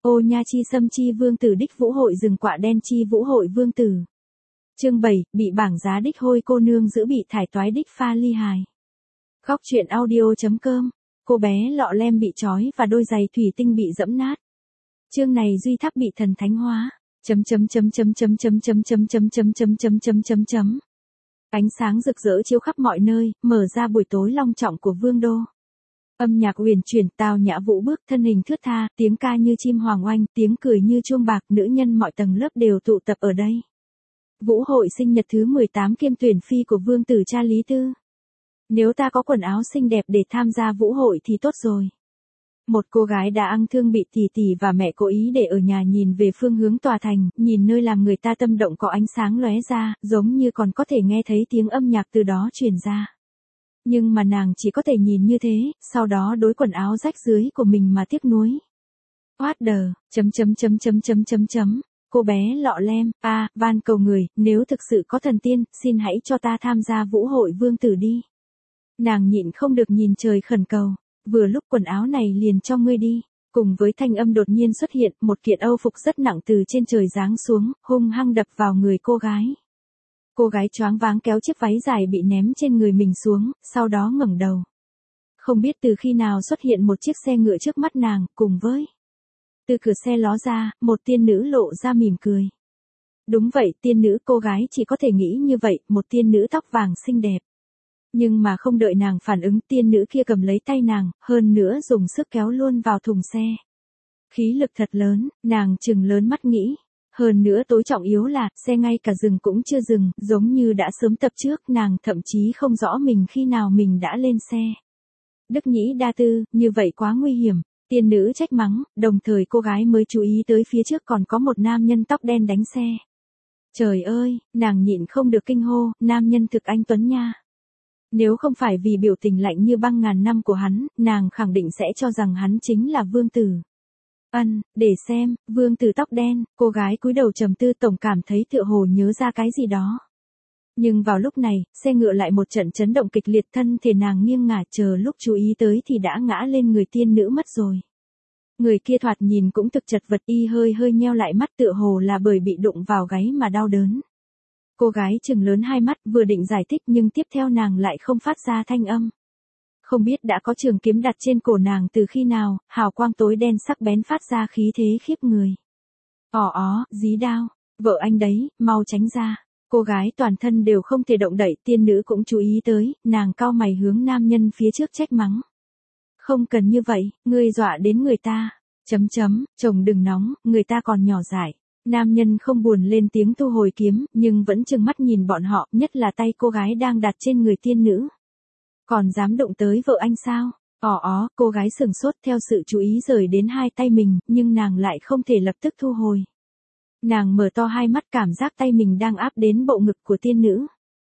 Ô nha chi xâm chi vương tử đích vũ hội rừng quạ đen chi vũ hội vương tử. Chương 7, bị bảng giá đích hôi cô nương giữ bị thải toái đích pha ly hài. Góc truyện audio.com. Cô bé lọ lem bị trói và đôi giày thủy tinh bị dẫm nát. Chương này Duy Tháp bị thần thánh hóa. Ánh sáng rực rỡ chiếu khắp mọi nơi, mở ra buổi tối long trọng của vương đô. Âm nhạc huyền chuyển, tao nhã vũ bước, thân hình thướt tha, tiếng ca như chim hoàng oanh, tiếng cười như chuông bạc, nữ nhân mọi tầng lớp đều tụ tập ở đây. Vũ hội sinh nhật thứ 18 kiêm tuyển phi của vương tử cha Lý Tư. Nếu ta có quần áo xinh đẹp để tham gia vũ hội thì tốt rồi. Một cô gái đã ăng thương bị tỷ và mẹ cố ý để ở nhà nhìn về phương hướng tòa thành, nhìn nơi làm người ta tâm động có ánh sáng lóe ra, giống như còn có thể nghe thấy tiếng âm nhạc từ đó truyền ra. Nhưng mà nàng chỉ có thể nhìn như thế, sau đó đối quần áo rách dưới của mình mà tiếc nuối. Cô bé lọ lem, van cầu người, nếu thực sự có thần tiên, xin hãy cho ta tham gia vũ hội vương tử đi. Nàng nhịn không được nhìn trời khẩn cầu, vừa lúc quần áo này liền cho ngươi đi. Cùng với thanh âm đột nhiên xuất hiện, một kiện âu phục rất nặng từ trên trời giáng xuống, hung hăng đập vào người cô gái. Cô gái choáng váng kéo chiếc váy dài bị ném trên người mình xuống, sau đó ngẩng đầu. Không biết từ khi nào xuất hiện một chiếc xe ngựa trước mắt nàng, cùng với từ cửa xe ló ra, một tiên nữ lộ ra mỉm cười. Đúng vậy, tiên nữ, cô gái chỉ có thể nghĩ như vậy, một tiên nữ tóc vàng xinh đẹp. Nhưng mà không đợi nàng phản ứng, tiên nữ kia cầm lấy tay nàng, hơn nữa dùng sức kéo luôn vào thùng xe. Khí lực thật lớn, nàng trừng lớn mắt nghĩ. Hơn nữa tối trọng yếu là, xe ngay cả dừng cũng chưa dừng, giống như đã sớm tập trước, nàng thậm chí không rõ mình khi nào mình đã lên xe. Đức Nhĩ Đa Tư, như vậy quá nguy hiểm, tiên nữ trách mắng, đồng thời cô gái mới chú ý tới phía trước còn có một nam nhân tóc đen đánh xe. Trời ơi, nàng nhịn không được kinh hô, nam nhân thực anh tuấn nha. Nếu không phải vì biểu tình lạnh như băng ngàn năm của hắn, nàng khẳng định sẽ cho rằng hắn chính là vương tử. Để xem, vương tử tóc đen, cô gái cúi đầu trầm tư tổng cảm thấy tựa hồ nhớ ra cái gì đó. Nhưng vào lúc này, xe ngựa lại một trận chấn động kịch liệt, thân thể nàng nghiêng ngả, chờ lúc chú ý tới thì đã ngã lên người tiên nữ mất rồi. Người kia thoạt nhìn cũng thực chật vật, y hơi nheo lại mắt tựa hồ là bởi bị đụng vào gáy mà đau đớn. Cô gái trừng lớn hai mắt vừa định giải thích nhưng tiếp theo nàng lại không phát ra thanh âm. Không biết đã có trường kiếm đặt trên cổ nàng từ khi nào, hào quang tối đen sắc bén phát ra khí thế khiếp người. Dí đao, vợ anh đấy, mau tránh ra. Cô gái toàn thân đều không thể động đậy, tiên nữ cũng chú ý tới, nàng cau mày hướng nam nhân phía trước trách mắng. Không cần như vậy, ngươi dọa đến người ta. Chồng đừng nóng, người ta còn nhỏ dại. Nam nhân không buồn lên tiếng thu hồi kiếm, nhưng vẫn trừng mắt nhìn bọn họ, nhất là tay cô gái đang đặt trên người tiên nữ. Còn dám động tới vợ anh sao? Cô gái sừng sốt theo sự chú ý rời đến hai tay mình, nhưng nàng lại không thể lập tức thu hồi. Nàng mở to hai mắt cảm giác tay mình đang áp đến bộ ngực của tiên nữ.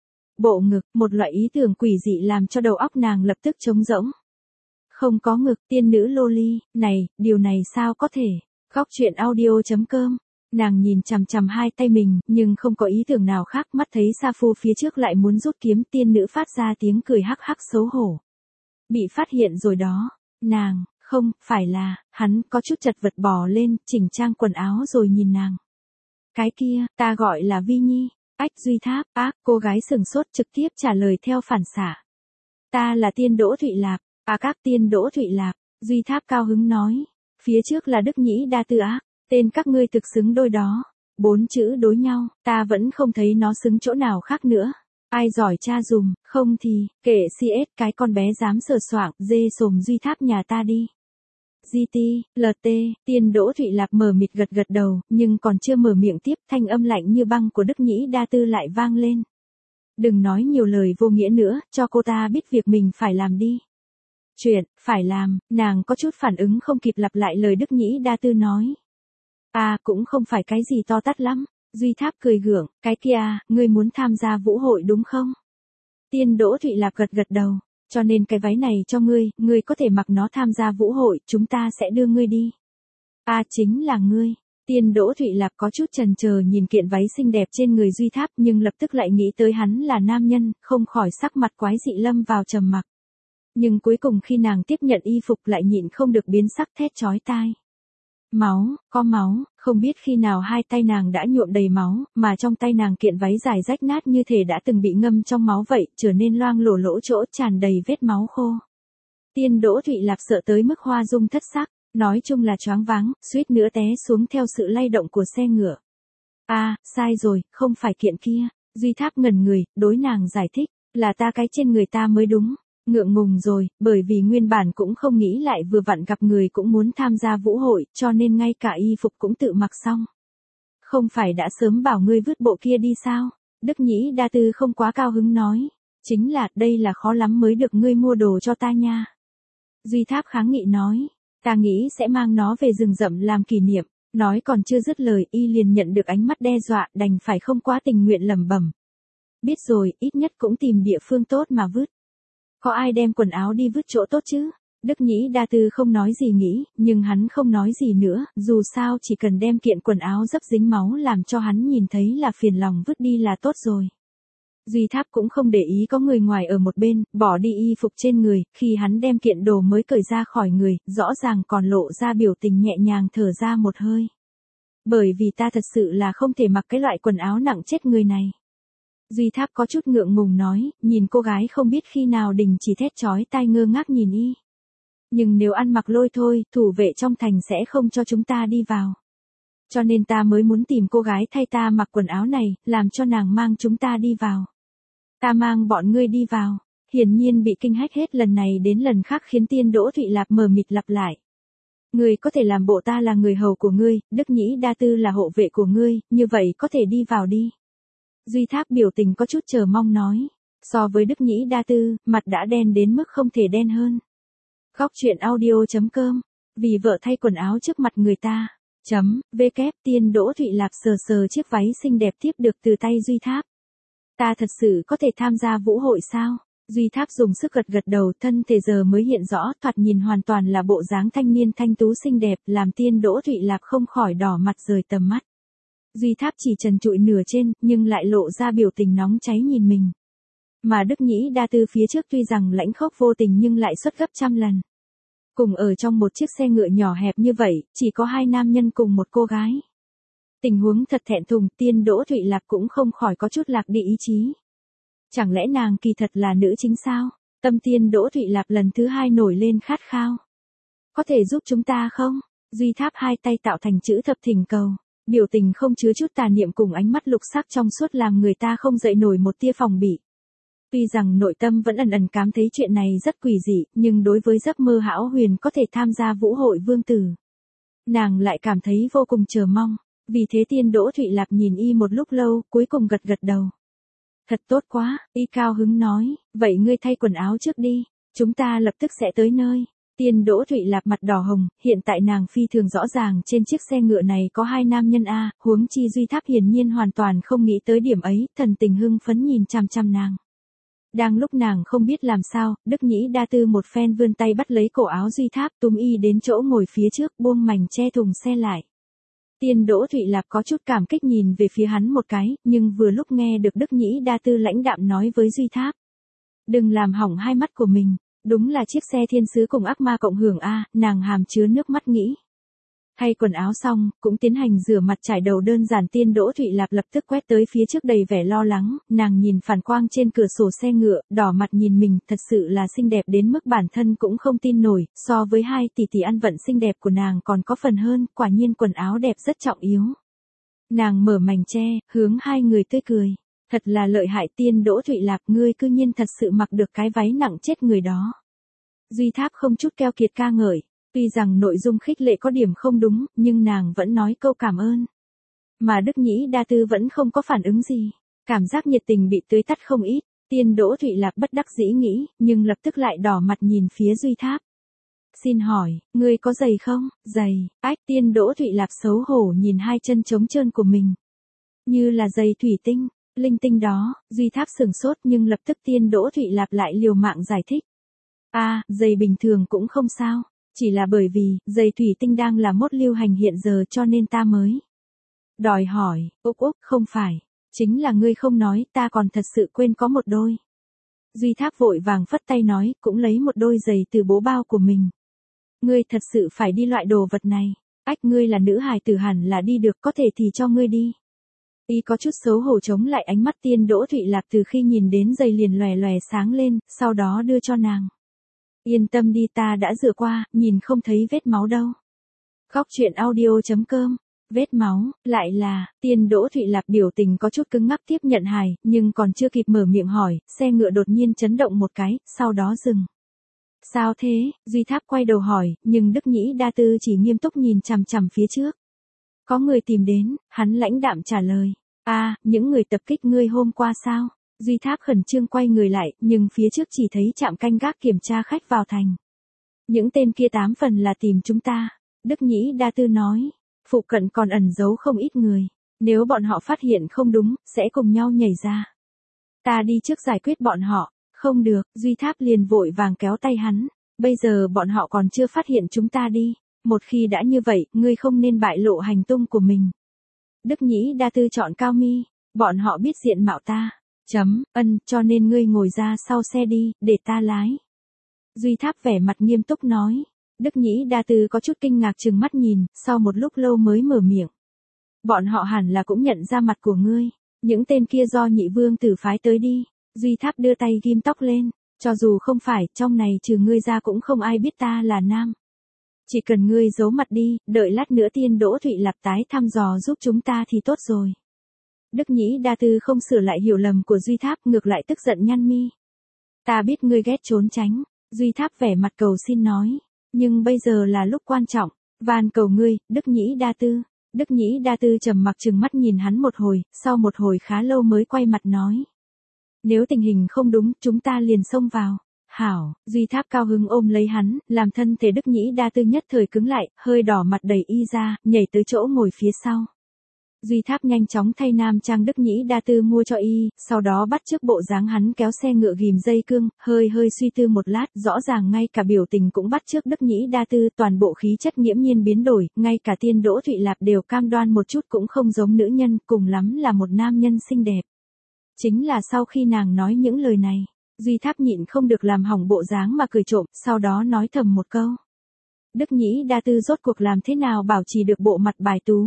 Bộ ngực, một loại ý tưởng quỷ dị làm cho đầu óc nàng lập tức trống rỗng. Không có ngực, tiên nữ loli, này, điều này sao có thể? Góc truyện audio.com. Nàng nhìn chằm chằm hai tay mình, nhưng không có ý tưởng nào khác, mắt thấy Sa Phu phía trước lại muốn rút kiếm, tiên nữ phát ra tiếng cười hắc hắc xấu hổ. Bị phát hiện rồi đó. Nàng, không, phải là, hắn có chút chật vật bò lên, chỉnh trang quần áo rồi nhìn nàng. Cái kia, ta gọi là Vi Nhi. Duy Tháp, cô gái sừng sốt trực tiếp trả lời theo phản xạ. Ta là Tiên Đỗ Thụy Lạp. Các Tiên Đỗ Thụy Lạp. Duy Tháp cao hứng nói. Phía trước là Đức Nhĩ Đa Tư tên các ngươi thực xứng đôi đó. 4 chữ đối nhau, ta vẫn không thấy nó xứng chỗ nào khác nữa. Ai giỏi tra dùm, không thì, kệ CS cái con bé dám sờ soạng, dê sồm Duy Tháp nhà ta đi. GT, LT, Tiên Đỗ Thụy Lạp mờ mịt gật đầu, nhưng còn chưa mở miệng tiếp, thanh âm lạnh như băng của Đức Nhĩ Đa Tư lại vang lên. Đừng nói nhiều lời vô nghĩa nữa, cho cô ta biết việc mình phải làm đi. Chuyện, phải làm, nàng có chút phản ứng không kịp lặp lại lời Đức Nhĩ Đa Tư nói. Cũng không phải cái gì to tát lắm. Duy Tháp cười gượng, cái kia, ngươi muốn tham gia vũ hội đúng không? Tiên Đỗ Thụy Lạp gật đầu, cho nên cái váy này cho ngươi có thể mặc nó tham gia vũ hội, chúng ta sẽ đưa ngươi đi. Chính là ngươi. Tiên Đỗ Thụy Lạp có chút chần chờ nhìn kiện váy xinh đẹp trên người Duy Tháp nhưng lập tức lại nghĩ tới hắn là nam nhân, không khỏi sắc mặt quái dị lâm vào trầm mặc. Nhưng cuối cùng khi nàng tiếp nhận y phục lại nhịn không được biến sắc thét chói tai. Máu, có máu, không biết khi nào hai tay nàng đã nhuộm đầy máu, mà trong tay nàng kiện váy dài rách nát như thể đã từng bị ngâm trong máu vậy, trở nên loang lổ lỗ chỗ tràn đầy vết máu khô. Tiên Đỗ Thụy Lạp sợ tới mức hoa dung thất sắc, nói chung là choáng váng, suýt nữa té xuống theo sự lay động của xe ngựa. Sai rồi, không phải kiện kia. Duy Tháp ngẩn người, đối nàng giải thích, là ta cái trên người ta mới đúng. Ngượng ngùng rồi, bởi vì nguyên bản cũng không nghĩ lại vừa vặn gặp người cũng muốn tham gia vũ hội, cho nên ngay cả y phục cũng tự mặc xong. Không phải đã sớm bảo ngươi vứt bộ kia đi sao? Đức Nhĩ Đa Tư không quá cao hứng nói. Chính là, đây là khó lắm mới được ngươi mua đồ cho ta nha. Duy Tháp kháng nghị nói, ta nghĩ sẽ mang nó về rừng rậm làm kỷ niệm. Nói còn chưa dứt lời, y liền nhận được ánh mắt đe dọa, đành phải không quá tình nguyện lẩm bẩm. Biết rồi, ít nhất cũng tìm địa phương tốt mà vứt. Có ai đem quần áo đi vứt chỗ tốt chứ? Đức Nhĩ Đa Tư không nói gì nghĩ, nhưng hắn không nói gì nữa, dù sao chỉ cần đem kiện quần áo dấp dính máu làm cho hắn nhìn thấy là phiền lòng vứt đi là tốt rồi. Duy Tháp cũng không để ý có người ngoài ở một bên, bỏ đi y phục trên người, khi hắn đem kiện đồ mới cởi ra khỏi người, rõ ràng còn lộ ra biểu tình nhẹ nhàng thở ra một hơi. Bởi vì ta thật sự là không thể mặc cái loại quần áo nặng chết người này. Duy Tháp có chút ngượng ngùng nói, nhìn cô gái không biết khi nào đình chỉ thét chói tai ngơ ngác nhìn y. Nhưng nếu ăn mặc lôi thôi, thủ vệ trong thành sẽ không cho chúng ta đi vào. Cho nên ta mới muốn tìm cô gái thay ta mặc quần áo này, làm cho nàng mang chúng ta đi vào. Ta mang bọn ngươi đi vào. Hiển nhiên bị kinh hách hết lần này đến lần khác khiến Tiên Đỗ Thụy Lạp mờ mịt lặp lại. Ngươi có thể làm bộ ta là người hầu của ngươi, Đức Nhĩ Đa Tư là hộ vệ của ngươi, như vậy có thể đi vào đi. Duy Tháp biểu tình có chút chờ mong nói. So với Đức Nhĩ Đa Tư, mặt đã đen đến mức không thể đen hơn. Góc truyện audio.com. Vì vợ thay quần áo trước mặt người ta. Tiên Đỗ Thụy Lạp sờ sờ chiếc váy xinh đẹp tiếp được từ tay Duy Tháp. Ta thật sự có thể tham gia vũ hội sao? Duy Tháp dùng sức gật gật đầu, thân thể giờ mới hiện rõ, thoạt nhìn hoàn toàn là bộ dáng thanh niên thanh tú xinh đẹp, làm Tiên Đỗ Thụy Lạp không khỏi đỏ mặt rời tầm mắt. Duy Tháp chỉ trần trụi nửa trên, nhưng lại lộ ra biểu tình nóng cháy nhìn mình. Mà Đức Nhĩ Đa Tư phía trước tuy rằng lãnh khốc vô tình nhưng lại suất gấp trăm lần. Cùng ở trong một chiếc xe ngựa nhỏ hẹp như vậy, chỉ có hai nam nhân cùng một cô gái. Tình huống thật thẹn thùng, Tiên Đỗ Thụy Lạp cũng không khỏi có chút lạc đi ý chí. Chẳng lẽ nàng kỳ thật là nữ chính sao? Tâm Tiên Đỗ Thụy Lạp lần thứ hai nổi lên khát khao. Có thể giúp chúng ta không? Duy Tháp hai tay tạo thành chữ thập thỉnh cầu. Biểu tình không chứa chút tà niệm cùng ánh mắt lục sắc trong suốt làm người ta không dậy nổi một tia phòng bị. Tuy rằng nội tâm vẫn ẩn ẩn cảm thấy chuyện này rất quỷ dị, nhưng đối với giấc mơ hão huyền có thể tham gia vũ hội vương tử, nàng lại cảm thấy vô cùng chờ mong. Vì thế Tiên Đỗ Thụy Lạp nhìn y một lúc lâu, cuối cùng gật gật đầu. Thật tốt quá, y cao hứng nói, vậy ngươi thay quần áo trước đi, chúng ta lập tức sẽ tới nơi. Tiên Đỗ Thụy Lạp mặt đỏ hồng, hiện tại nàng phi thường rõ ràng trên chiếc xe ngựa này có hai nam nhân huống chi Duy Tháp hiển nhiên hoàn toàn không nghĩ tới điểm ấy, thần tình hưng phấn nhìn chằm chằm nàng. Đang lúc nàng không biết làm sao, Đức Nhĩ Đa Tư một phen vươn tay bắt lấy cổ áo Duy Tháp túm y đến chỗ ngồi phía trước buông mảnh che thùng xe lại. Tiên Đỗ Thụy Lạp có chút cảm kích nhìn về phía hắn một cái, nhưng vừa lúc nghe được Đức Nhĩ Đa Tư lãnh đạm nói với Duy Tháp. Đừng làm hỏng hai mắt của mình, đúng là chiếc xe thiên sứ cùng ác ma cộng hưởng nàng hàm chứa nước mắt nghĩ. Thay quần áo xong, cũng tiến hành rửa mặt trải đầu đơn giản. Tiên Đỗ Thụy Lạp lập tức quét tới phía trước đầy vẻ lo lắng, nàng nhìn phản quang trên cửa sổ xe ngựa, đỏ mặt nhìn mình, thật sự là xinh đẹp đến mức bản thân cũng không tin nổi, so với hai tỷ tỷ ăn vận xinh đẹp của nàng còn có phần hơn, quả nhiên quần áo đẹp rất trọng yếu. Nàng mở mảnh che, hướng hai người tươi cười. Thật là lợi hại Tiên Đỗ Thụy Lạp, ngươi cư nhiên thật sự mặc được cái váy nặng chết người đó. Duy Tháp không chút keo kiệt ca ngợi. Tuy rằng nội dung khích lệ có điểm không đúng, nhưng nàng vẫn nói câu cảm ơn. Mà Đức Nhĩ Đa Tư vẫn không có phản ứng gì. Cảm giác nhiệt tình bị tưới tắt không ít. Tiên Đỗ Thụy Lạp bất đắc dĩ nghĩ, nhưng lập tức lại đỏ mặt nhìn phía Duy Tháp. Xin hỏi, ngươi có giày không? Giày. Tiên Đỗ Thụy Lạp xấu hổ nhìn hai chân trống trơn của mình. Như là giày thủy tinh, linh tinh đó. Duy Tháp sửng sốt nhưng lập tức Tiên Đỗ Thụy Lạp lại liều mạng giải thích. Giày bình thường cũng không sao. Chỉ là bởi vì, giày thủy tinh đang là mốt lưu hành hiện giờ cho nên ta mới đòi hỏi. Không phải. Chính là ngươi không nói, ta còn thật sự quên có một đôi. Duy Tháp vội vàng phất tay nói, cũng lấy một đôi giày từ bố bao của mình. Ngươi thật sự phải đi loại đồ vật này. Ách, ngươi là nữ hài tử hẳn là đi được, có thể thì cho ngươi đi. Y có chút xấu hổ chống lại ánh mắt Tiên Đỗ Thụy Lạp từ khi nhìn đến giày liền lòe lòe sáng lên, sau đó đưa cho nàng. Yên tâm đi, ta đã rửa qua, nhìn không thấy vết máu đâu. Góc truyện audio.com. Vết máu, lại là, Tiên Đỗ Thụy Lạp biểu tình có chút cứng ngắc tiếp nhận hài, nhưng còn chưa kịp mở miệng hỏi, xe ngựa đột nhiên chấn động một cái, sau đó dừng. Sao thế? Duy Tháp quay đầu hỏi, nhưng Đức Nhĩ Đa Tư chỉ nghiêm túc nhìn chằm chằm phía trước. Có người tìm đến, hắn lãnh đạm trả lời. Những người tập kích ngươi hôm qua sao? Duy Tháp khẩn trương quay người lại, nhưng phía trước chỉ thấy trạm canh gác kiểm tra khách vào thành. Những tên kia 8 phần là tìm chúng ta. Đức Nhĩ Đa Tư nói. Phụ cận còn ẩn giấu không ít người. Nếu bọn họ phát hiện không đúng, sẽ cùng nhau nhảy ra. Ta đi trước giải quyết bọn họ. Không được, Duy Tháp liền vội vàng kéo tay hắn. Bây giờ bọn họ còn chưa phát hiện chúng ta đi. Một khi đã như vậy, ngươi không nên bại lộ hành tung của mình. Đức Nhĩ Đa Tư chọn cao mi. Bọn họ biết diện mạo ta. Cho nên ngươi ngồi ra sau xe đi, để ta lái. Duy Tháp vẻ mặt nghiêm túc nói. Đức Nhĩ Đa Tư có chút kinh ngạc trừng mắt nhìn, sau một lúc lâu mới mở miệng. Bọn họ hẳn là cũng nhận ra mặt của ngươi. Những tên kia do Nhị Vương tử phái tới đi. Duy Tháp đưa tay ghim tóc lên. Cho dù không phải, trong này trừ ngươi ra cũng không ai biết ta là nam. Chỉ cần ngươi giấu mặt đi, đợi lát nữa Tiên Đỗ Thụy Lạp tái thăm dò giúp chúng ta thì tốt rồi. Đức Nhĩ Đa Tư không sửa lại hiểu lầm của Duy Tháp, ngược lại tức giận nhăn mi. Ta biết ngươi ghét trốn tránh. Duy Tháp vẻ mặt cầu xin nói. Nhưng bây giờ là lúc quan trọng. Van cầu ngươi, Đức Nhĩ Đa Tư. Đức Nhĩ Đa Tư trầm mặc trừng mắt nhìn hắn một hồi, sau một hồi khá lâu mới quay mặt nói. Nếu tình hình không đúng, chúng ta liền xông vào. Hảo, Duy Tháp cao hứng ôm lấy hắn, làm thân thể Đức Nhĩ Đa Tư nhất thời cứng lại, hơi đỏ mặt đẩy y ra, nhảy tới chỗ ngồi phía sau. Duy Tháp nhanh chóng thay nam trang Đức Nhĩ Đa Tư mua cho y, sau đó bắt chước bộ dáng hắn kéo xe ngựa ghim dây cương, hơi suy tư một lát, rõ ràng ngay cả biểu tình cũng bắt chước Đức Nhĩ Đa Tư, toàn bộ khí chất nghiễm nhiên biến đổi, ngay cả Tiên Đỗ Thụy Lạp đều cam đoan một chút cũng không giống nữ nhân, cùng lắm là một nam nhân xinh đẹp. Chính là sau khi nàng nói những lời này, Duy Tháp nhịn không được làm hỏng bộ dáng mà cười trộm, sau đó nói thầm một câu. Đức Nhĩ Đa Tư rốt cuộc làm thế nào bảo trì được bộ mặt bài tú?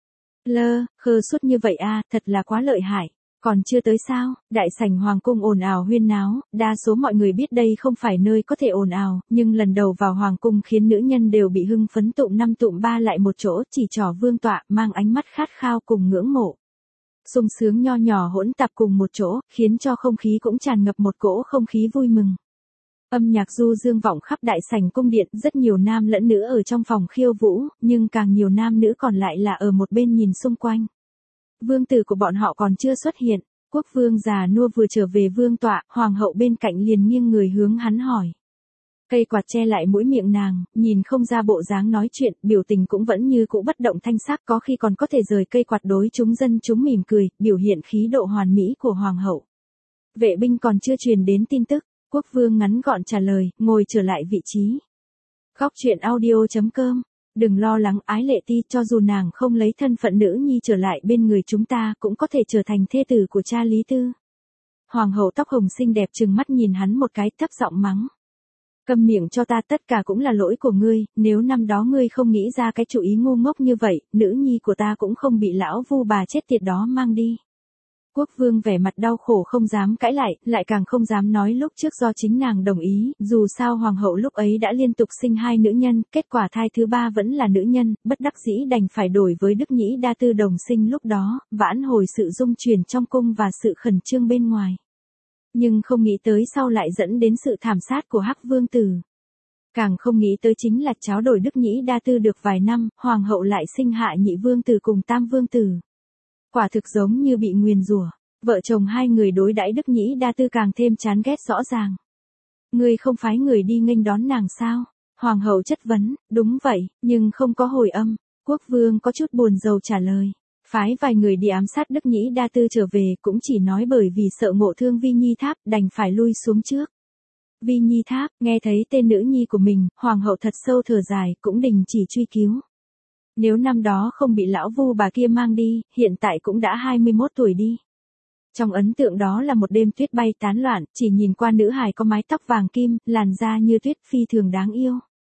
Khơ suốt như vậy thật là quá lợi hại. Còn chưa tới sao? Đại sảnh hoàng cung ồn ào huyên náo, đa số mọi người biết đây không phải nơi có thể ồn ào, nhưng lần đầu vào hoàng cung khiến nữ nhân đều bị hưng phấn tụm năm tụm ba lại một chỗ, chỉ trỏ vương tọa, mang ánh mắt khát khao cùng ngưỡng mộ. Sung sướng nho nhỏ hỗn tạp cùng một chỗ, khiến cho không khí cũng tràn ngập một cỗ không khí vui mừng. Âm nhạc du dương vọng khắp đại sảnh cung điện, rất nhiều nam lẫn nữ ở trong phòng khiêu vũ, nhưng càng nhiều nam nữ còn lại là ở một bên nhìn xung quanh. Vương tử của bọn họ còn chưa xuất hiện, quốc vương già nua vừa trở về vương tọa, hoàng hậu bên cạnh liền nghiêng người hướng hắn hỏi. Cây quạt che lại mũi miệng nàng, nhìn không ra bộ dáng nói chuyện, biểu tình cũng vẫn như cũ bất động thanh sắc, có khi còn có thể rời cây quạt đối chúng dân chúng mỉm cười, biểu hiện khí độ hoàn mỹ của hoàng hậu. Vệ binh còn chưa truyền đến tin tức, quốc vương ngắn gọn trả lời, ngồi trở lại vị trí. Góc truyện audio.com. Đừng lo lắng Ái Lệ Ti, cho dù nàng không lấy thân phận nữ nhi trở lại bên người chúng ta, cũng có thể trở thành thê tử của cha Lý Tư. Hoàng hậu tóc hồng xinh đẹp trừng mắt nhìn hắn một cái, thấp giọng mắng. Câm miệng cho ta, tất cả cũng là lỗi của ngươi, nếu năm đó ngươi không nghĩ ra cái chủ ý ngu ngốc như vậy, nữ nhi của ta cũng không bị lão vu bà chết tiệt đó mang đi. Quốc vương vẻ mặt đau khổ không dám cãi lại càng không dám nói lúc trước do chính nàng đồng ý, dù sao hoàng hậu lúc ấy đã liên tục sinh 2 nữ nhân, kết quả thai thứ 3 vẫn là nữ nhân, bất đắc dĩ đành phải đổi với Đức Nhĩ Đa Tư đồng sinh lúc đó, vãn hồi sự dung chuyển trong cung và sự khẩn trương bên ngoài. Nhưng không nghĩ tới sau lại dẫn đến sự thảm sát của Hắc Vương tử. Càng không nghĩ tới chính là tráo đổi Đức Nhĩ Đa Tư được vài năm, hoàng hậu lại sinh hạ Nhị Vương tử cùng Tam Vương tử. Quả thực giống như bị nguyền rủa. Vợ chồng 2 người đối đãi Đức Nhĩ Đa Tư càng thêm chán ghét rõ ràng. Ngươi không phái người đi nghênh đón nàng sao? Hoàng hậu chất vấn, đúng vậy, nhưng không có hồi âm. Quốc vương có chút buồn rầu trả lời. Phái vài người đi ám sát Đức Nhĩ Đa Tư trở về, cũng chỉ nói bởi vì sợ ngộ thương Vi Nhi Tháp, đành phải lui xuống trước. Vi Nhi Tháp, nghe thấy tên nữ nhi của mình, hoàng hậu thật sâu thở dài, cũng đình chỉ truy cứu. Nếu năm đó không bị lão vu bà kia mang đi, hiện tại cũng đã 21 tuổi đi. Trong ấn tượng đó là một đêm tuyết bay tán loạn, chỉ nhìn qua nữ hài có mái tóc vàng kim, làn da như tuyết phi thường đáng yêu.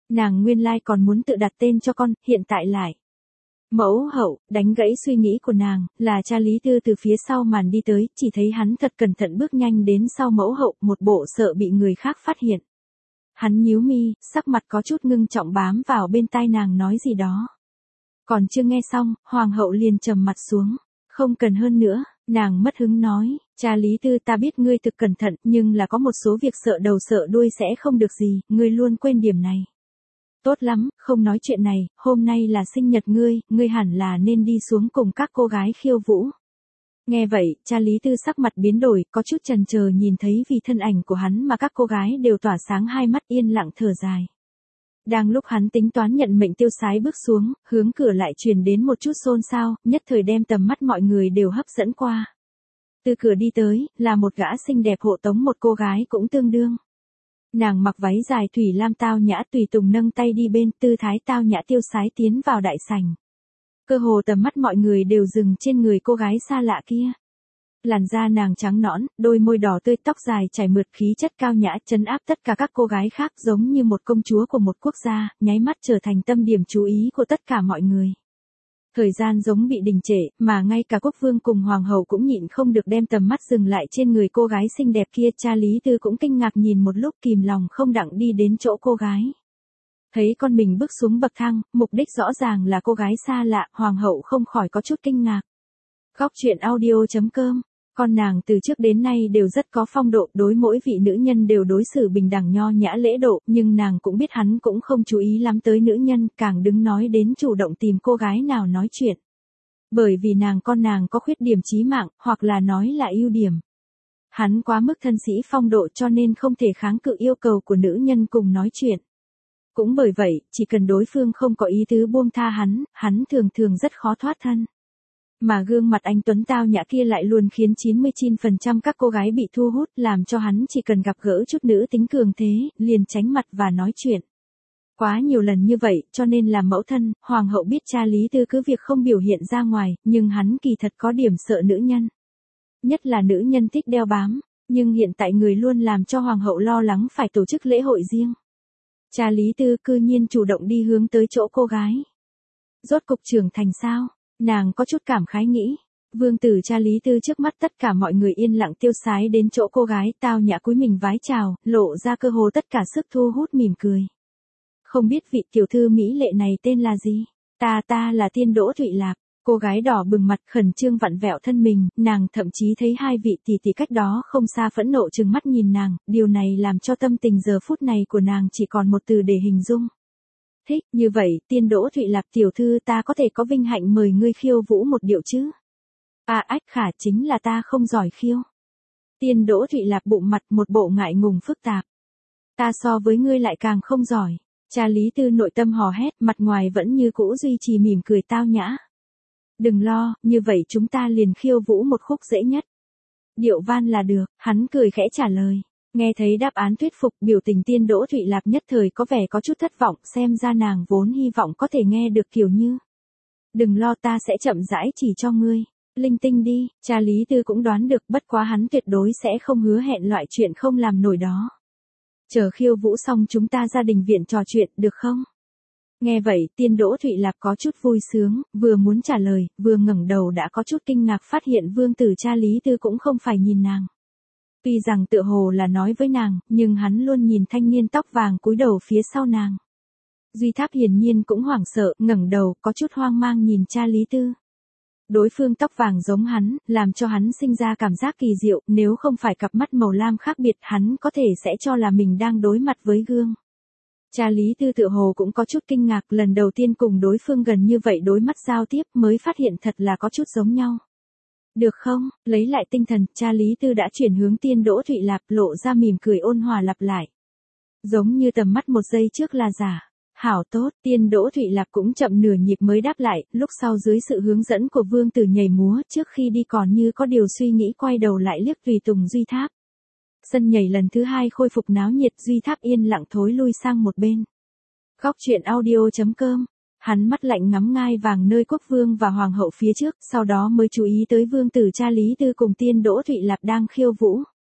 Nàng nguyên lai còn muốn tự đặt tên cho con, hiện tại lại. Mẫu hậu, đánh gãy suy nghĩ của nàng, là cha Lý Tư từ phía sau màn đi tới, chỉ thấy hắn thật cẩn thận bước nhanh đến sau mẫu hậu, một bộ sợ bị người khác phát hiện. Hắn nhíu mi, sắc mặt có chút ngưng trọng bám vào bên tai nàng nói gì đó. Còn chưa nghe xong, hoàng hậu liền trầm mặt xuống. Không cần hơn nữa, nàng mất hứng nói, cha Lý Tư ta biết ngươi thực cẩn thận, nhưng là có một số việc sợ đầu sợ đuôi sẽ không được gì, ngươi luôn quên điểm này. Tốt lắm, không nói chuyện này, hôm nay là sinh nhật ngươi hẳn là nên đi xuống cùng các cô gái khiêu vũ. Nghe vậy, cha Lý Tư sắc mặt biến đổi, có chút chần chờ nhìn thấy vì thân ảnh của hắn mà các cô gái đều tỏa sáng hai mắt yên lặng thở dài. Đang lúc hắn tính toán nhận mệnh tiêu sái bước xuống, hướng cửa lại truyền đến một chút xôn xao, nhất thời đem tầm mắt mọi người đều hấp dẫn qua. Từ cửa đi tới, là một gã xinh đẹp hộ tống một cô gái cũng tương đương. Nàng mặc váy dài thủy lam tao nhã tùy tùng nâng tay đi bên, tư thái tao nhã tiêu sái tiến vào đại sảnh. Cơ hồ tầm mắt mọi người đều dừng trên người cô gái xa lạ kia. Làn da nàng trắng nõn, đôi môi đỏ tươi, tóc dài chảy mượt, khí chất cao nhã trấn áp tất cả các cô gái khác, giống như một công chúa của một quốc gia, nháy mắt trở thành tâm điểm chú ý của tất cả mọi người. Thời gian giống bị đình trệ, mà ngay cả quốc vương cùng hoàng hậu cũng nhịn không được đem tầm mắt dừng lại trên người cô gái xinh đẹp kia. Cha Lý Tư cũng kinh ngạc nhìn một lúc, kìm lòng không đặng đi đến chỗ cô gái. Thấy con mình bước xuống bậc thang, mục đích rõ ràng là cô gái xa lạ, hoàng hậu không khỏi có chút kinh ngạc. Góc truyện audio.com. Con nàng từ trước đến nay đều rất có phong độ, đối mỗi vị nữ nhân đều đối xử bình đẳng nho nhã lễ độ, nhưng nàng cũng biết hắn cũng không chú ý lắm tới nữ nhân, càng đừng nói đến chủ động tìm cô gái nào nói chuyện. Bởi vì con nàng có khuyết điểm chí mạng, hoặc là nói là ưu điểm. Hắn quá mức thân sĩ phong độ cho nên không thể kháng cự yêu cầu của nữ nhân cùng nói chuyện. Cũng bởi vậy, chỉ cần đối phương không có ý tứ buông tha hắn thường thường rất khó thoát thân. Mà gương mặt anh tuấn tao nhã kia lại luôn khiến 99% các cô gái bị thu hút, làm cho hắn chỉ cần gặp gỡ chút nữ tính cường thế, liền tránh mặt và nói chuyện. Quá nhiều lần như vậy, cho nên làm mẫu thân, hoàng hậu biết cha Lý Tư cứ việc không biểu hiện ra ngoài, nhưng hắn kỳ thật có điểm sợ nữ nhân. Nhất là nữ nhân thích đeo bám, nhưng hiện tại người luôn làm cho hoàng hậu lo lắng phải tổ chức lễ hội riêng. Cha Lý Tư cư nhiên chủ động đi hướng tới chỗ cô gái. Rốt cục trưởng thành sao? Nàng có chút cảm khái nghĩ. Vương tử cha Lý Tư trước mắt tất cả mọi người yên lặng tiêu sái đến chỗ cô gái, tao nhã cúi mình vái chào, lộ ra cơ hồ tất cả sức thu hút mỉm cười. Không biết vị tiểu thư mỹ lệ này tên là gì? Ta là Tiên Đỗ Thụy Lạc. Cô gái đỏ bừng mặt khẩn trương vặn vẹo thân mình, nàng thậm chí thấy hai vị tỷ tỷ cách đó không xa phẫn nộ trừng mắt nhìn nàng, điều này làm cho tâm tình giờ phút này của nàng chỉ còn một từ để hình dung. Thích, như vậy, Tiên Đỗ Thụy Lạc tiểu thư ta có thể có vinh hạnh mời ngươi khiêu vũ một điệu chứ? Ách khả chính là ta không giỏi khiêu. Tiên Đỗ Thụy Lạc bụng mặt một bộ ngại ngùng phức tạp. Ta so với ngươi lại càng không giỏi. Cha Lý Tư nội tâm hò hét, mặt ngoài vẫn như cũ duy trì mỉm cười tao nhã. Đừng lo, như vậy chúng ta liền khiêu vũ một khúc dễ nhất. Điệu van là được, hắn cười khẽ trả lời. Nghe thấy đáp án thuyết phục, biểu tình Tiên Đỗ Thụy Lạc nhất thời có vẻ có chút thất vọng, xem ra nàng vốn hy vọng có thể nghe được kiểu như. Đừng lo, ta sẽ chậm rãi chỉ cho ngươi. Linh tinh đi, cha Lý Tư cũng đoán được, bất quá hắn tuyệt đối sẽ không hứa hẹn loại chuyện không làm nổi đó. Chờ khiêu vũ xong chúng ta ra đình viện trò chuyện, được không? Nghe vậy, Tiên Đỗ Thụy Lạc có chút vui sướng, vừa muốn trả lời, vừa ngẩng đầu đã có chút kinh ngạc phát hiện vương tử cha Lý Tư cũng không phải nhìn nàng. Tuy rằng tựa hồ là nói với nàng, nhưng hắn luôn nhìn thanh niên tóc vàng cúi đầu phía sau nàng. Duy Tháp hiển nhiên cũng hoảng sợ, ngẩng đầu, có chút hoang mang nhìn cha Lý Tư. Đối phương tóc vàng giống hắn, làm cho hắn sinh ra cảm giác kỳ diệu, nếu không phải cặp mắt màu lam khác biệt, hắn có thể sẽ cho là mình đang đối mặt với gương. Cha Lý Tư tựa hồ cũng có chút kinh ngạc, lần đầu tiên cùng đối phương gần như vậy đối mắt giao tiếp mới phát hiện thật là có chút giống nhau. Được không, lấy lại tinh thần, cha Lý Tư đã chuyển hướng Tiên Đỗ Thụy Lạc, lộ ra mỉm cười ôn hòa lặp lại. Giống như tầm mắt một giây trước là giả. Hảo tốt, Tiên Đỗ Thụy Lạc cũng chậm nửa nhịp mới đáp lại, lúc sau dưới sự hướng dẫn của vương tử nhảy múa, trước khi đi còn như có điều suy nghĩ quay đầu lại liếc tùy tùng Duy Tháp. Sân nhảy lần thứ hai khôi phục náo nhiệt, Duy Tháp yên lặng thối lui sang một bên. Góc truyện audio.com. Hắn mắt lạnh ngắm ngai vàng nơi quốc vương và hoàng hậu phía trước, sau đó mới chú ý tới vương tử cha Lý Tư cùng Tiên Đỗ Thụy Lạc đang khiêu vũ.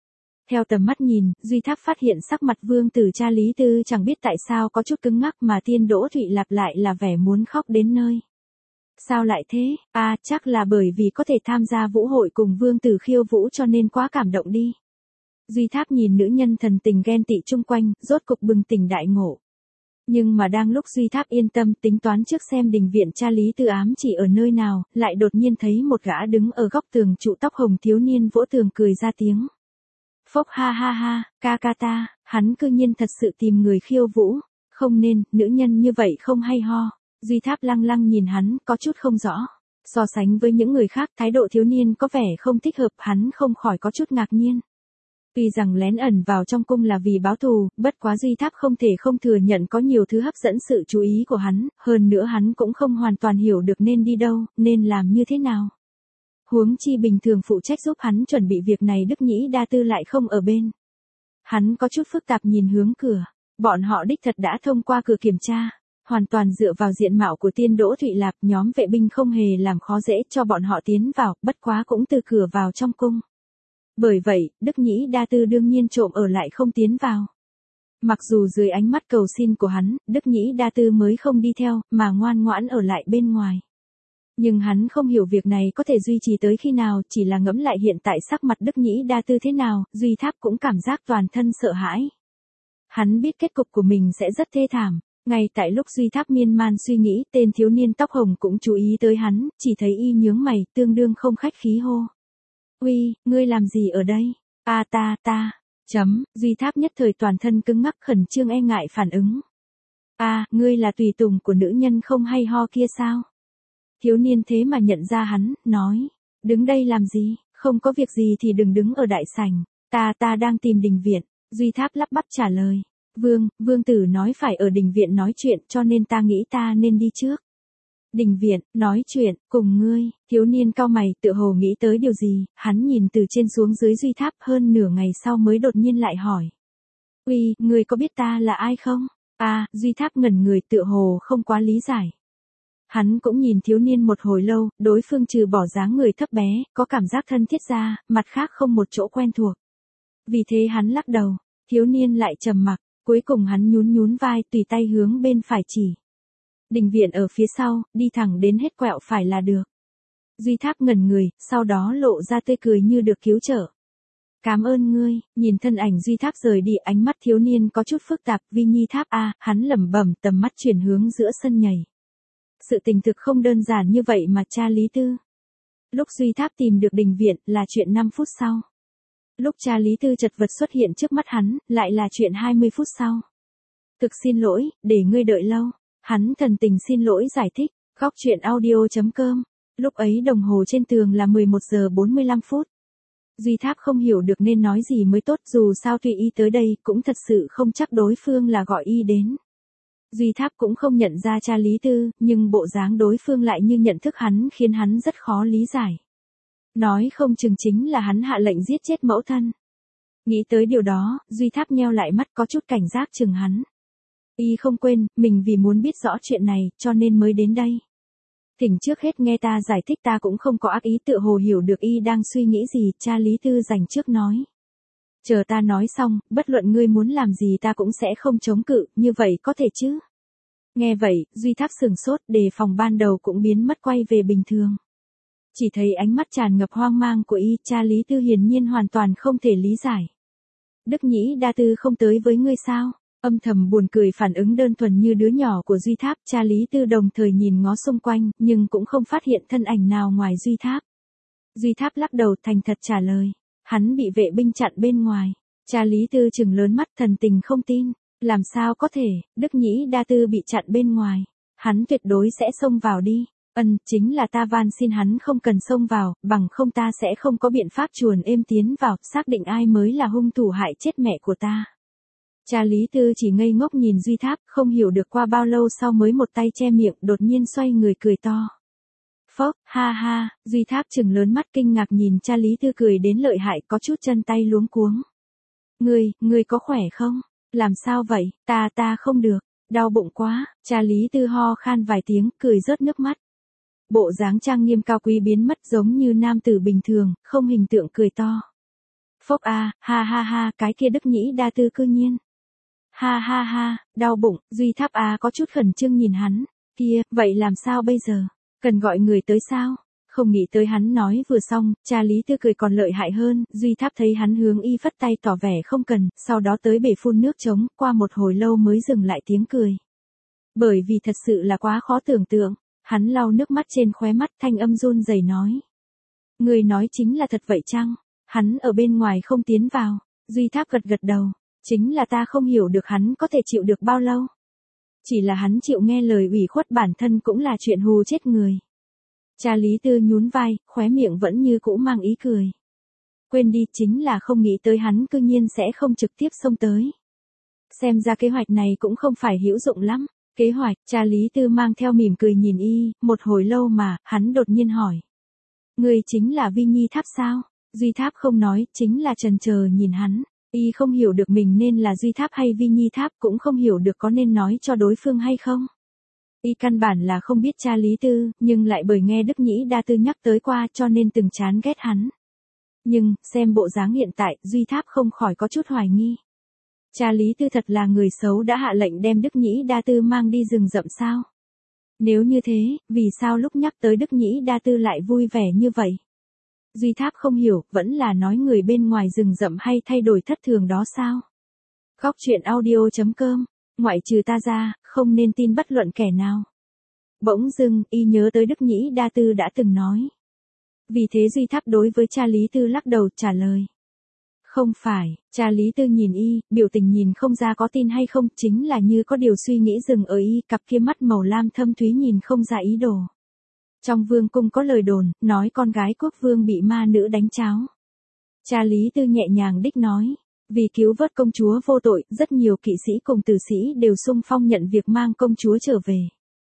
Theo tầm mắt nhìn, Duy Tháp phát hiện sắc mặt Vương Tử cha Lý Tư chẳng biết tại sao có chút cứng ngắc mà Tiên Đỗ Thụy Lạp lại là vẻ muốn khóc đến nơi. Sao lại thế? À, chắc là bởi vì có thể tham gia vũ hội cùng Vương Tử khiêu vũ cho nên quá cảm động đi. Duy Tháp nhìn nữ nhân thần tình ghen tị chung quanh, rốt cục bừng tỉnh đại ngộ. Nhưng mà đang lúc Duy Tháp yên tâm tính toán trước xem đình viện cha Lý Tư ám chỉ ở nơi nào, lại đột nhiên thấy một gã đứng ở góc tường trụ tóc hồng thiếu niên vỗ tường cười ra tiếng. Phốc ha ha ha, ca ca ta, hắn cư nhiên thật sự tìm người khiêu vũ, không nên, nữ nhân như vậy không hay ho. Duy Tháp lăng lăng nhìn hắn, có chút không rõ. So sánh với những người khác, thái độ thiếu niên có vẻ không thích hợp, hắn không khỏi có chút ngạc nhiên. Tuy rằng lén ẩn vào trong cung là vì báo thù, bất quá Duy Tháp không thể không thừa nhận có nhiều thứ hấp dẫn sự chú ý của hắn, hơn nữa hắn cũng không hoàn toàn hiểu được nên đi đâu, nên làm như thế nào. Huống chi bình thường phụ trách giúp hắn chuẩn bị việc này Đức Nhĩ Đa Tư lại không ở bên. Hắn có chút phức tạp nhìn hướng cửa, bọn họ đích thật đã thông qua cửa kiểm tra. Hoàn toàn dựa vào diện mạo của Tiên Đỗ Thụy Lạp, nhóm vệ binh không hề làm khó dễ cho bọn họ tiến vào, bất quá cũng từ cửa vào trong cung. Bởi vậy, Đức Nhĩ Đa Tư đương nhiên trộm ở lại không tiến vào. Mặc dù dưới ánh mắt cầu xin của hắn, Đức Nhĩ Đa Tư mới không đi theo, mà ngoan ngoãn ở lại bên ngoài. Nhưng hắn không hiểu việc này có thể duy trì tới khi nào, chỉ là ngẫm lại hiện tại sắc mặt Đức Nhĩ Đa Tư thế nào, Duy Tháp cũng cảm giác toàn thân sợ hãi. Hắn biết kết cục của mình sẽ rất thê thảm. Ngay tại lúc Duy Tháp miên man suy nghĩ, tên thiếu niên tóc hồng cũng chú ý tới hắn, chỉ thấy y nhướng mày, tương đương không khách khí hô. Uy, ngươi làm gì ở đây? À Duy Tháp nhất thời toàn thân cứng ngắc khẩn trương e ngại phản ứng. À, ngươi là tùy tùng của nữ nhân không hay ho kia sao? Thiếu niên thế mà nhận ra hắn, nói. Đứng đây làm gì, không có việc gì thì đừng đứng ở đại sảnh, ta đang tìm đình viện. Duy Tháp lắp bắp trả lời. Vương tử nói phải ở đình viện nói chuyện cho nên ta nghĩ ta nên đi trước. Đình viện, nói chuyện, cùng ngươi, thiếu niên cau mày tựa hồ nghĩ tới điều gì, hắn nhìn từ trên xuống dưới Duy Tháp hơn nửa ngày sau mới đột nhiên lại hỏi. Uy, ngươi có biết ta là ai không? À, Duy Tháp ngẩn người tựa hồ không quá lý giải. Hắn cũng nhìn thiếu niên một hồi lâu, đối phương trừ bỏ dáng người thấp bé, có cảm giác thân thiết ra, mặt khác không một chỗ quen thuộc. Vì thế hắn lắc đầu, thiếu niên lại trầm mặc. Cuối cùng hắn nhún vai tùy tay hướng bên phải chỉ. Đình viện ở phía sau, đi thẳng đến hết quẹo phải là được. Duy Tháp ngẩn người, sau đó lộ ra tươi cười như được cứu trợ. Cảm ơn ngươi, nhìn thân ảnh Duy Tháp rời đi ánh mắt thiếu niên có chút phức tạp, Vi Nhi Tháp a, hắn lẩm bẩm tầm mắt chuyển hướng giữa sân nhảy. Sự tình thực không đơn giản như vậy mà cha Lý Tư. Lúc Duy Tháp tìm được đình viện là chuyện 5 phút sau. Lúc cha Lý Tư chật vật xuất hiện trước mắt hắn, lại là chuyện 20 phút sau. Thực xin lỗi, để ngươi đợi lâu. Hắn thần tình xin lỗi giải thích, góc chuyện audio.com. Lúc ấy đồng hồ trên tường là 11 giờ 45 phút. Duy Tháp không hiểu được nên nói gì mới tốt, dù sao tùy y tới đây cũng thật sự không chắc đối phương là gọi y đến. Duy Tháp cũng không nhận ra cha Lý Tư, nhưng bộ dáng đối phương lại như nhận thức hắn khiến hắn rất khó lý giải. Nói không chừng chính là hắn hạ lệnh giết chết mẫu thân. Nghĩ tới điều đó, Duy Tháp nheo lại mắt có chút cảnh giác chừng hắn. Y không quên, mình vì muốn biết rõ chuyện này, cho nên mới đến đây. Thỉnh trước hết nghe ta giải thích, ta cũng không có ác ý, tựa hồ hiểu được y đang suy nghĩ gì, cha Lý Tư dành trước nói. Chờ ta nói xong, bất luận ngươi muốn làm gì ta cũng sẽ không chống cự, như vậy có thể chứ? Nghe vậy, Duy Tháp sửng sốt, đề phòng ban đầu cũng biến mất quay về bình thường. Chỉ thấy ánh mắt tràn ngập hoang mang của y, cha Lý Tư hiển nhiên hoàn toàn không thể lý giải. Đức Nhĩ Đa Tư không tới với ngươi sao? Âm thầm buồn cười phản ứng đơn thuần như đứa nhỏ của Duy Tháp, cha Lý Tư đồng thời nhìn ngó xung quanh, nhưng cũng không phát hiện thân ảnh nào ngoài Duy Tháp. Duy Tháp lắc đầu thành thật trả lời, hắn bị vệ binh chặn bên ngoài. Cha Lý Tư trừng lớn mắt thần tình không tin, làm sao có thể, Đức Nhĩ Đa Tư bị chặn bên ngoài, hắn tuyệt đối sẽ xông vào đi. Chính là ta van xin hắn không cần xông vào, bằng không ta sẽ không có biện pháp chuồn êm tiến vào, xác định ai mới là hung thủ hại chết mẹ của ta. Cha Lý Tư chỉ ngây ngốc nhìn Duy Tháp, không hiểu được qua bao lâu sau mới một tay che miệng, đột nhiên xoay người cười to. Phốc, ha ha, Duy Tháp trừng lớn mắt kinh ngạc nhìn cha Lý Tư cười đến lợi hại, có chút chân tay luống cuống. Ngươi có khỏe không? Làm sao vậy? Ta không được, đau bụng quá, cha Lý Tư ho khan vài tiếng, cười rớt nước mắt. Bộ dáng trang nghiêm cao quý biến mất giống như nam tử bình thường, không hình tượng cười to. Phốc a, ha ha ha, cái kia Đức Nhĩ Đa Tư cư nhiên. Ha ha ha, đau bụng, Duy Tháp có chút khẩn trương nhìn hắn. Kia, vậy làm sao bây giờ? Cần gọi người tới sao? Không nghĩ tới hắn nói vừa xong, cha Lý Tư cười còn lợi hại hơn, Duy Tháp thấy hắn hướng y phất tay tỏ vẻ không cần, sau đó tới bể phun nước trống, qua một hồi lâu mới dừng lại tiếng cười. Bởi vì thật sự là quá khó tưởng tượng, hắn lau nước mắt trên khóe mắt, thanh âm run rẩy nói. Người nói chính là thật vậy chăng? Hắn ở bên ngoài không tiến vào. Duy Tháp gật gật đầu. Chính là ta không hiểu được hắn có thể chịu được bao lâu. Chỉ là hắn chịu nghe lời ủy khuất bản thân cũng là chuyện hù chết người. Cha Lý Tư nhún vai, khóe miệng vẫn như cũ mang ý cười. Quên đi, chính là không nghĩ tới hắn cư nhiên sẽ không trực tiếp xông tới. Xem ra kế hoạch này cũng không phải hữu dụng lắm. Kế hoạch, cha Lý Tư mang theo mỉm cười nhìn y, một hồi lâu mà, hắn đột nhiên hỏi. Người chính là Vi Nhi Tháp sao? Duy Tháp không nói, chính là chần chờ nhìn hắn. Y không hiểu được mình nên là Duy Tháp hay Vi Nhi Tháp, cũng không hiểu được có nên nói cho đối phương hay không. Y căn bản là không biết cha Lý Tư, nhưng lại bởi nghe Đức Nhĩ Đa Tư nhắc tới qua cho nên từng chán ghét hắn. Nhưng, xem bộ dáng hiện tại, Duy Tháp không khỏi có chút hoài nghi. Cha Lý Tư thật là người xấu đã hạ lệnh đem Đức Nhĩ Đa Tư mang đi rừng rậm sao? Nếu như thế, vì sao lúc nhắc tới Đức Nhĩ Đa Tư lại vui vẻ như vậy? Duy Tháp không hiểu, vẫn là nói người bên ngoài rừng rậm hay thay đổi thất thường đó sao? Góc truyện audio.com, ngoại trừ ta ra, không nên tin bất luận kẻ nào. Bỗng dưng, y nhớ tới Đức Nhĩ Đa Tư đã từng nói. Vì thế Duy Tháp đối với cha Lý Tư lắc đầu trả lời. Không phải, cha Lý Tư nhìn y, biểu tình nhìn không ra có tin hay không, chính là như có điều suy nghĩ dừng ở y, cặp kia mắt màu lam thâm thúy nhìn không ra ý đồ. Trong vương cung có lời đồn, nói con gái quốc vương bị ma nữ đánh cháo. Cha Lý Tư nhẹ nhàng đích nói, vì cứu vớt công chúa vô tội, rất nhiều kỵ sĩ cùng tử sĩ đều xung phong nhận việc mang công chúa trở về.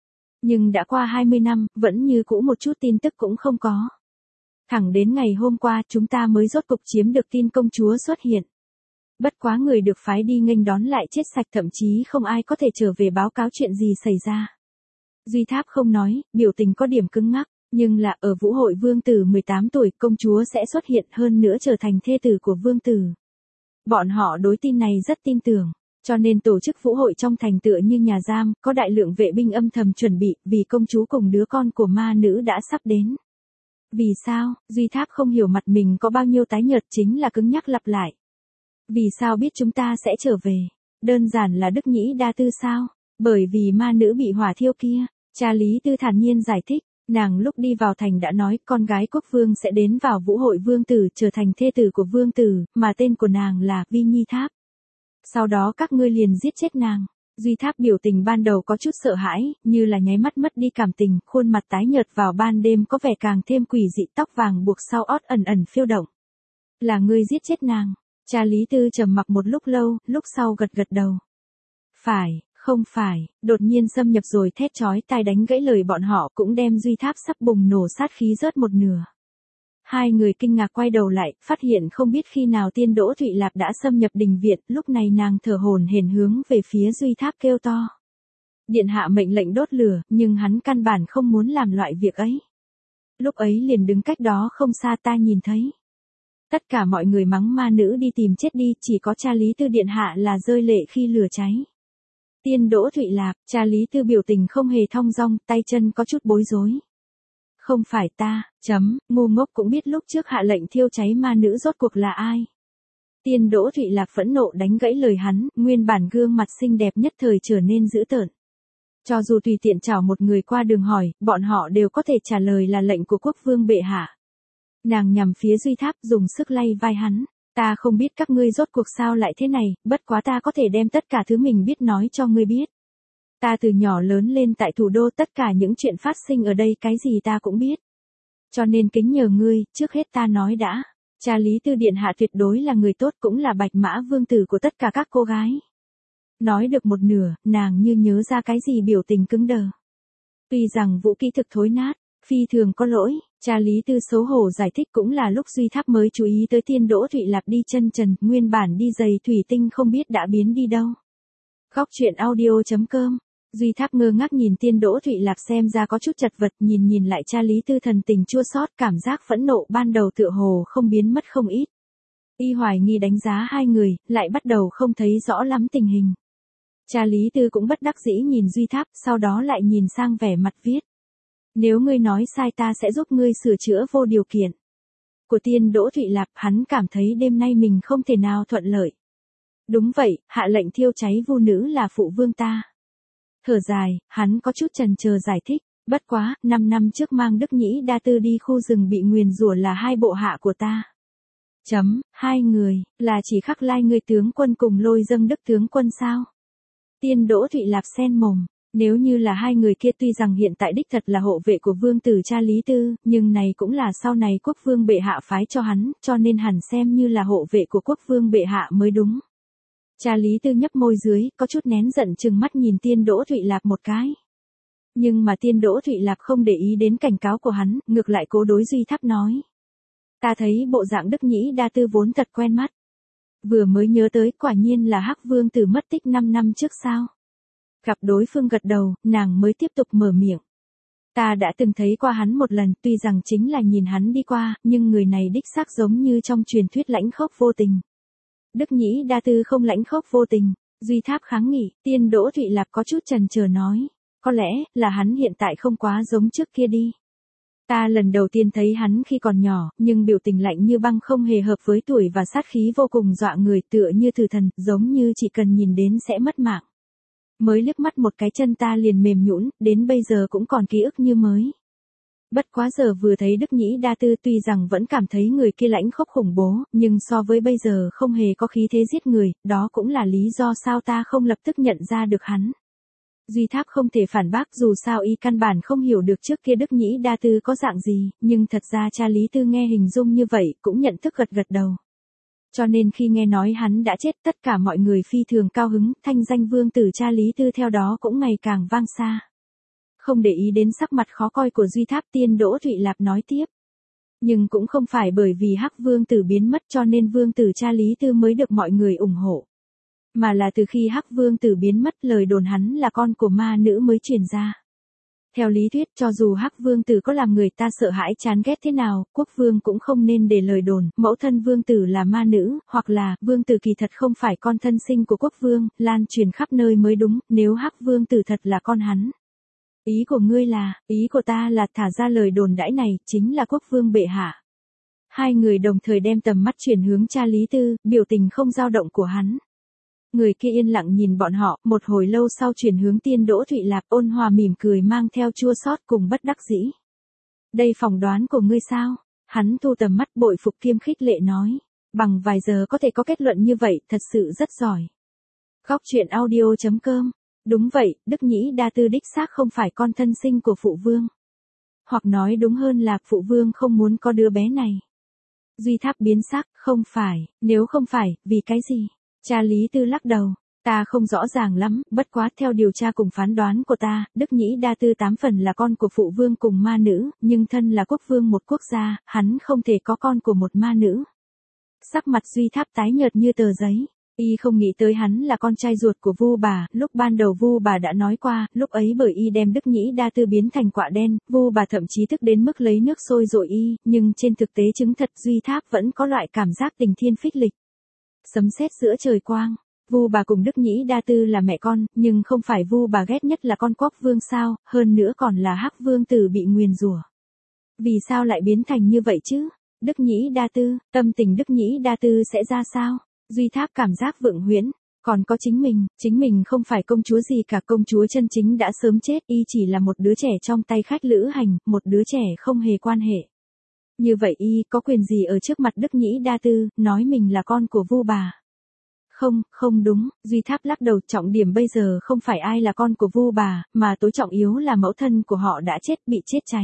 Nhưng đã qua 20 năm, vẫn như cũ một chút tin tức cũng không có. Thẳng đến ngày hôm qua chúng ta mới rốt cục chiếm được tin công chúa xuất hiện. Bất quá người được phái đi nghênh đón lại chết sạch, thậm chí không ai có thể trở về báo cáo chuyện gì xảy ra. Duy Tháp không nói, biểu tình có điểm cứng ngắc, nhưng là ở vũ hội vương tử 18 tuổi công chúa sẽ xuất hiện, hơn nữa trở thành thê tử của vương tử. Bọn họ đối tin này rất tin tưởng, cho nên tổ chức vũ hội trong thành tựa như nhà giam, có đại lượng vệ binh âm thầm chuẩn bị, vì công chúa cùng đứa con của ma nữ đã sắp đến. Vì sao? Duy Tháp không hiểu, mặt mình có bao nhiêu tái nhợt, chính là cứng nhắc lặp lại. Vì sao biết chúng ta sẽ trở về? Đơn giản là Đức Nhĩ Đa Tư sao? Bởi vì ma nữ bị hỏa thiêu kia. Cha Lý Tư thản nhiên giải thích, nàng lúc đi vào thành đã nói con gái quốc vương sẽ đến vào vũ hội vương tử, trở thành thê tử của vương tử, mà tên của nàng là Vi Nhi Tháp. Sau đó các ngươi liền giết chết nàng. Duy Tháp biểu tình ban đầu có chút sợ hãi, như là nháy mắt mất đi cảm tình, khuôn mặt tái nhợt vào ban đêm có vẻ càng thêm quỷ dị, tóc vàng buộc sau ót ẩn ẩn phiêu động. Là ngươi giết chết nàng. Cha Lý Tư trầm mặc một lúc lâu, lúc sau gật gật đầu. Phải, không phải, đột nhiên xâm nhập rồi thét chói tai đánh gãy lời bọn họ, cũng đem Duy Tháp sắp bùng nổ sát khí rớt một nửa. Hai người kinh ngạc quay đầu lại, phát hiện không biết khi nào Tiên Đỗ Thụy Lạp đã xâm nhập đình viện, lúc này nàng thở hổn hển hướng về phía Duy Tháp kêu to. Điện hạ mệnh lệnh đốt lửa, nhưng hắn căn bản không muốn làm loại việc ấy. Lúc ấy liền đứng cách đó không xa, ta nhìn thấy. Tất cả mọi người mắng ma nữ đi tìm chết đi, chỉ có cha Lý Tư điện hạ là rơi lệ khi lửa cháy. Tiên Đỗ Thụy Lạp, cha Lý Tư biểu tình không hề thong dong, tay chân có chút bối rối. Không phải ta, ngu ngốc cũng biết lúc trước hạ lệnh thiêu cháy ma nữ rốt cuộc là ai. Tiên Đỗ Thụy Lạp phẫn nộ đánh gãy lời hắn, nguyên bản gương mặt xinh đẹp nhất thời trở nên dữ tợn. Cho dù tùy tiện chào một người qua đường hỏi, bọn họ đều có thể trả lời là lệnh của quốc vương bệ hạ. Nàng nhằm phía Duy Tháp dùng sức lay vai hắn. Ta không biết các ngươi rốt cuộc sao lại thế này, bất quá ta có thể đem tất cả thứ mình biết nói cho ngươi biết. Ta từ nhỏ lớn lên tại thủ đô, tất cả những chuyện phát sinh ở đây cái gì ta cũng biết. Cho nên kính nhờ ngươi, trước hết ta nói đã. Cha Lý Tư điện hạ tuyệt đối là người tốt, cũng là bạch mã vương tử của tất cả các cô gái. Nói được một nửa, nàng như nhớ ra cái gì biểu tình cứng đờ. Tuy rằng vũ kỹ thực thối nát, phi thường có lỗi, cha Lý Tư xấu hổ giải thích, cũng là lúc Duy Tháp mới chú ý tới Tiên Đỗ Thụy Lạp đi chân trần, nguyên bản đi giày thủy tinh không biết đã biến đi đâu. Góc truyện audio.com, Duy Tháp ngơ ngác nhìn Tiên Đỗ Thụy Lạp, xem ra có chút chật vật, nhìn lại cha Lý Tư thần tình chua xót, cảm giác phẫn nộ ban đầu tựa hồ không biến mất không ít. Y hoài nghi đánh giá hai người, lại bắt đầu không thấy rõ lắm tình hình. Cha Lý Tư cũng bất đắc dĩ nhìn Duy Tháp, sau đó lại nhìn sang vẻ mặt viết. Nếu ngươi nói sai ta sẽ giúp ngươi sửa chữa vô điều kiện. Của Tiên Đỗ Thụy Lạp, hắn cảm thấy đêm nay mình không thể nào thuận lợi. Đúng vậy, hạ lệnh thiêu cháy vu nữ là phụ vương ta. Thở dài, hắn có chút chần chờ giải thích, bất quá, 5 năm trước mang Đức Nhĩ Đa Tư đi khu rừng bị nguyền rủa là hai bộ hạ của ta. Hai người, là chỉ Khắc Lai người tướng quân cùng Lôi Dâng Đức tướng quân sao? Tiên Đỗ Thụy Lạp sen mồm, nếu như là hai người kia tuy rằng hiện tại đích thật là hộ vệ của vương tử cha Lý Tư, nhưng này cũng là sau này quốc vương bệ hạ phái cho hắn, cho nên hẳn xem như là hộ vệ của quốc vương bệ hạ mới đúng. Cha Lý Tư nhấp môi dưới, có chút nén giận chừng mắt nhìn Tiên Đỗ Thụy Lạp một cái. Nhưng mà Tiên Đỗ Thụy Lạp không để ý đến cảnh cáo của hắn, ngược lại cố đối Duy Tháp nói. Ta thấy bộ dạng Đức Nhĩ Đa Tư vốn thật quen mắt. Vừa mới nhớ tới quả nhiên là Hắc Vương Tử mất tích 5 năm trước sao. Gặp đối phương gật đầu, nàng mới tiếp tục mở miệng. Ta đã từng thấy qua hắn một lần, tuy rằng chính là nhìn hắn đi qua, nhưng người này đích xác giống như trong truyền thuyết lãnh khốc vô tình. Đức Nhĩ Đa Tư không lãnh khốc vô tình, Duy Tháp kháng nghị, Tiên Đỗ Thụy Lạp có chút chần chờ nói. Có lẽ, là hắn hiện tại không quá giống trước kia đi. Ta lần đầu tiên thấy hắn khi còn nhỏ, nhưng biểu tình lạnh như băng không hề hợp với tuổi và sát khí vô cùng dọa người, tựa như tử thần, giống như chỉ cần nhìn đến sẽ mất mạng. Mới liếc mắt một cái chân ta liền mềm nhũn, đến bây giờ cũng còn ký ức như mới. Bất quá giờ vừa thấy Đức Nhĩ Đa Tư tuy rằng vẫn cảm thấy người kia lãnh khốc khủng bố, nhưng so với bây giờ không hề có khí thế giết người, đó cũng là lý do sao ta không lập tức nhận ra được hắn. Duy Tháp không thể phản bác dù sao y căn bản không hiểu được trước kia Đức Nhĩ Đa Tư có dạng gì, nhưng thật ra cha Lý Tư nghe hình dung như vậy cũng nhận thức gật gật đầu. Cho nên khi nghe nói hắn đã chết tất cả mọi người phi thường cao hứng, thanh danh vương tử cha Lý Tư theo đó cũng ngày càng vang xa. Không để ý đến sắc mặt khó coi của Duy Tháp, Tiên Đỗ Thụy Lạp nói tiếp. Nhưng cũng không phải bởi vì Hắc Vương Tử biến mất cho nên vương tử cha Lý Tư mới được mọi người ủng hộ. Mà là từ khi Hắc Vương Tử biến mất lời đồn hắn là con của ma nữ mới truyền ra. Theo lý thuyết cho dù Hắc Vương Tử có làm người ta sợ hãi chán ghét thế nào, quốc vương cũng không nên để lời đồn, mẫu thân Vương Tử là ma nữ, hoặc là, Vương Tử kỳ thật không phải con thân sinh của quốc vương, lan truyền khắp nơi mới đúng, nếu Hắc Vương Tử thật là con hắn. Ý của ngươi là, ý của ta là thả ra lời đồn đãi này, chính là quốc vương bệ hạ. Hai người đồng thời đem tầm mắt chuyển hướng cha Lý Tư, biểu tình không dao động của hắn. Người kia yên lặng nhìn bọn họ, một hồi lâu sau chuyển hướng Tiên Đỗ Thụy Lạp, ôn hòa mỉm cười mang theo chua xót cùng bất đắc dĩ. Đây phỏng đoán của ngươi sao? Hắn thu tầm mắt bội phục kiêm khích lệ nói. Bằng vài giờ có thể có kết luận như vậy, thật sự rất giỏi. Góc truyện audio.com. Đúng vậy, Đức Nhĩ Đa Tư đích xác không phải con thân sinh của phụ vương. Hoặc nói đúng hơn là phụ vương không muốn có đứa bé này. Duy Tháp biến sắc, không phải, nếu không phải, vì cái gì? Cha Lý Tư lắc đầu, ta không rõ ràng lắm, bất quá theo điều tra cùng phán đoán của ta, Đức Nhĩ Đa Tư 8 phần là con của phụ vương cùng ma nữ, nhưng thân là quốc vương một quốc gia, hắn không thể có con của một ma nữ. Sắc mặt Duy Tháp tái nhợt như tờ giấy, y không nghĩ tới hắn là con trai ruột của Vu bà, lúc ban đầu Vu bà đã nói qua, lúc ấy bởi y đem Đức Nhĩ Đa Tư biến thành quạ đen, Vu bà thậm chí tức đến mức lấy nước sôi dội y, nhưng trên thực tế chứng thật Duy Tháp vẫn có loại cảm giác tình thiên phích lịch. Sấm sét giữa trời quang, Vu bà cùng Đức Nhĩ Đa Tư là mẹ con, nhưng không phải Vu bà ghét nhất là con quốc vương sao, hơn nữa còn là Hắc Vương Tử bị nguyền rủa. Vì sao lại biến thành như vậy chứ? Đức Nhĩ Đa Tư, tâm tình Đức Nhĩ Đa Tư sẽ ra sao? Duy Tháp cảm giác vượng huyễn, còn có chính mình không phải công chúa gì cả, công chúa chân chính đã sớm chết, y chỉ là một đứa trẻ trong tay khách lữ hành, một đứa trẻ không hề quan hệ. Như vậy y có quyền gì ở trước mặt Đức Nhĩ Đa Tư, nói mình là con của Vu bà? Không đúng, Duy Tháp lắc đầu, trọng điểm bây giờ không phải ai là con của Vu bà, mà tối trọng yếu là mẫu thân của họ đã chết, bị chết cháy.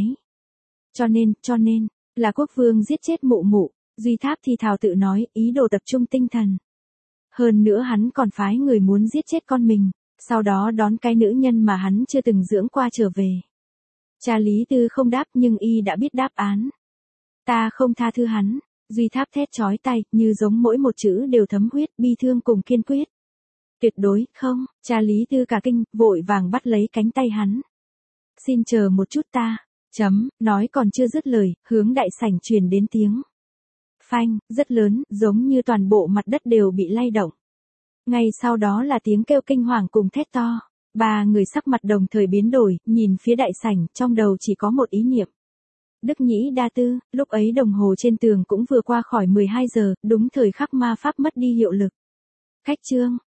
Cho nên, là quốc vương giết chết mụ mụ, Duy Tháp thì thào tự nói, ý đồ tập trung tinh thần. Hơn nữa hắn còn phái người muốn giết chết con mình, sau đó đón cái nữ nhân mà hắn chưa từng dưỡng qua trở về. Cha Lý Tư không đáp nhưng y đã biết đáp án. Ta không tha thứ hắn, Duy Tháp thét chói tai, như giống mỗi một chữ đều thấm huyết, bi thương cùng kiên quyết. Tuyệt đối, không, cha Lý Tư cả kinh, vội vàng bắt lấy cánh tay hắn. Xin chờ một chút ta, nói còn chưa dứt lời, hướng đại sảnh truyền đến tiếng Phanh, rất lớn, giống như toàn bộ mặt đất đều bị lay động. Ngay sau đó là tiếng kêu kinh hoàng cùng thét to. Ba người sắc mặt đồng thời biến đổi, nhìn phía đại sảnh, trong đầu chỉ có một ý niệm. Đức Nhĩ Đa Tư, lúc ấy đồng hồ trên tường cũng vừa qua khỏi 12 giờ, đúng thời khắc ma pháp mất đi hiệu lực. Khách trương,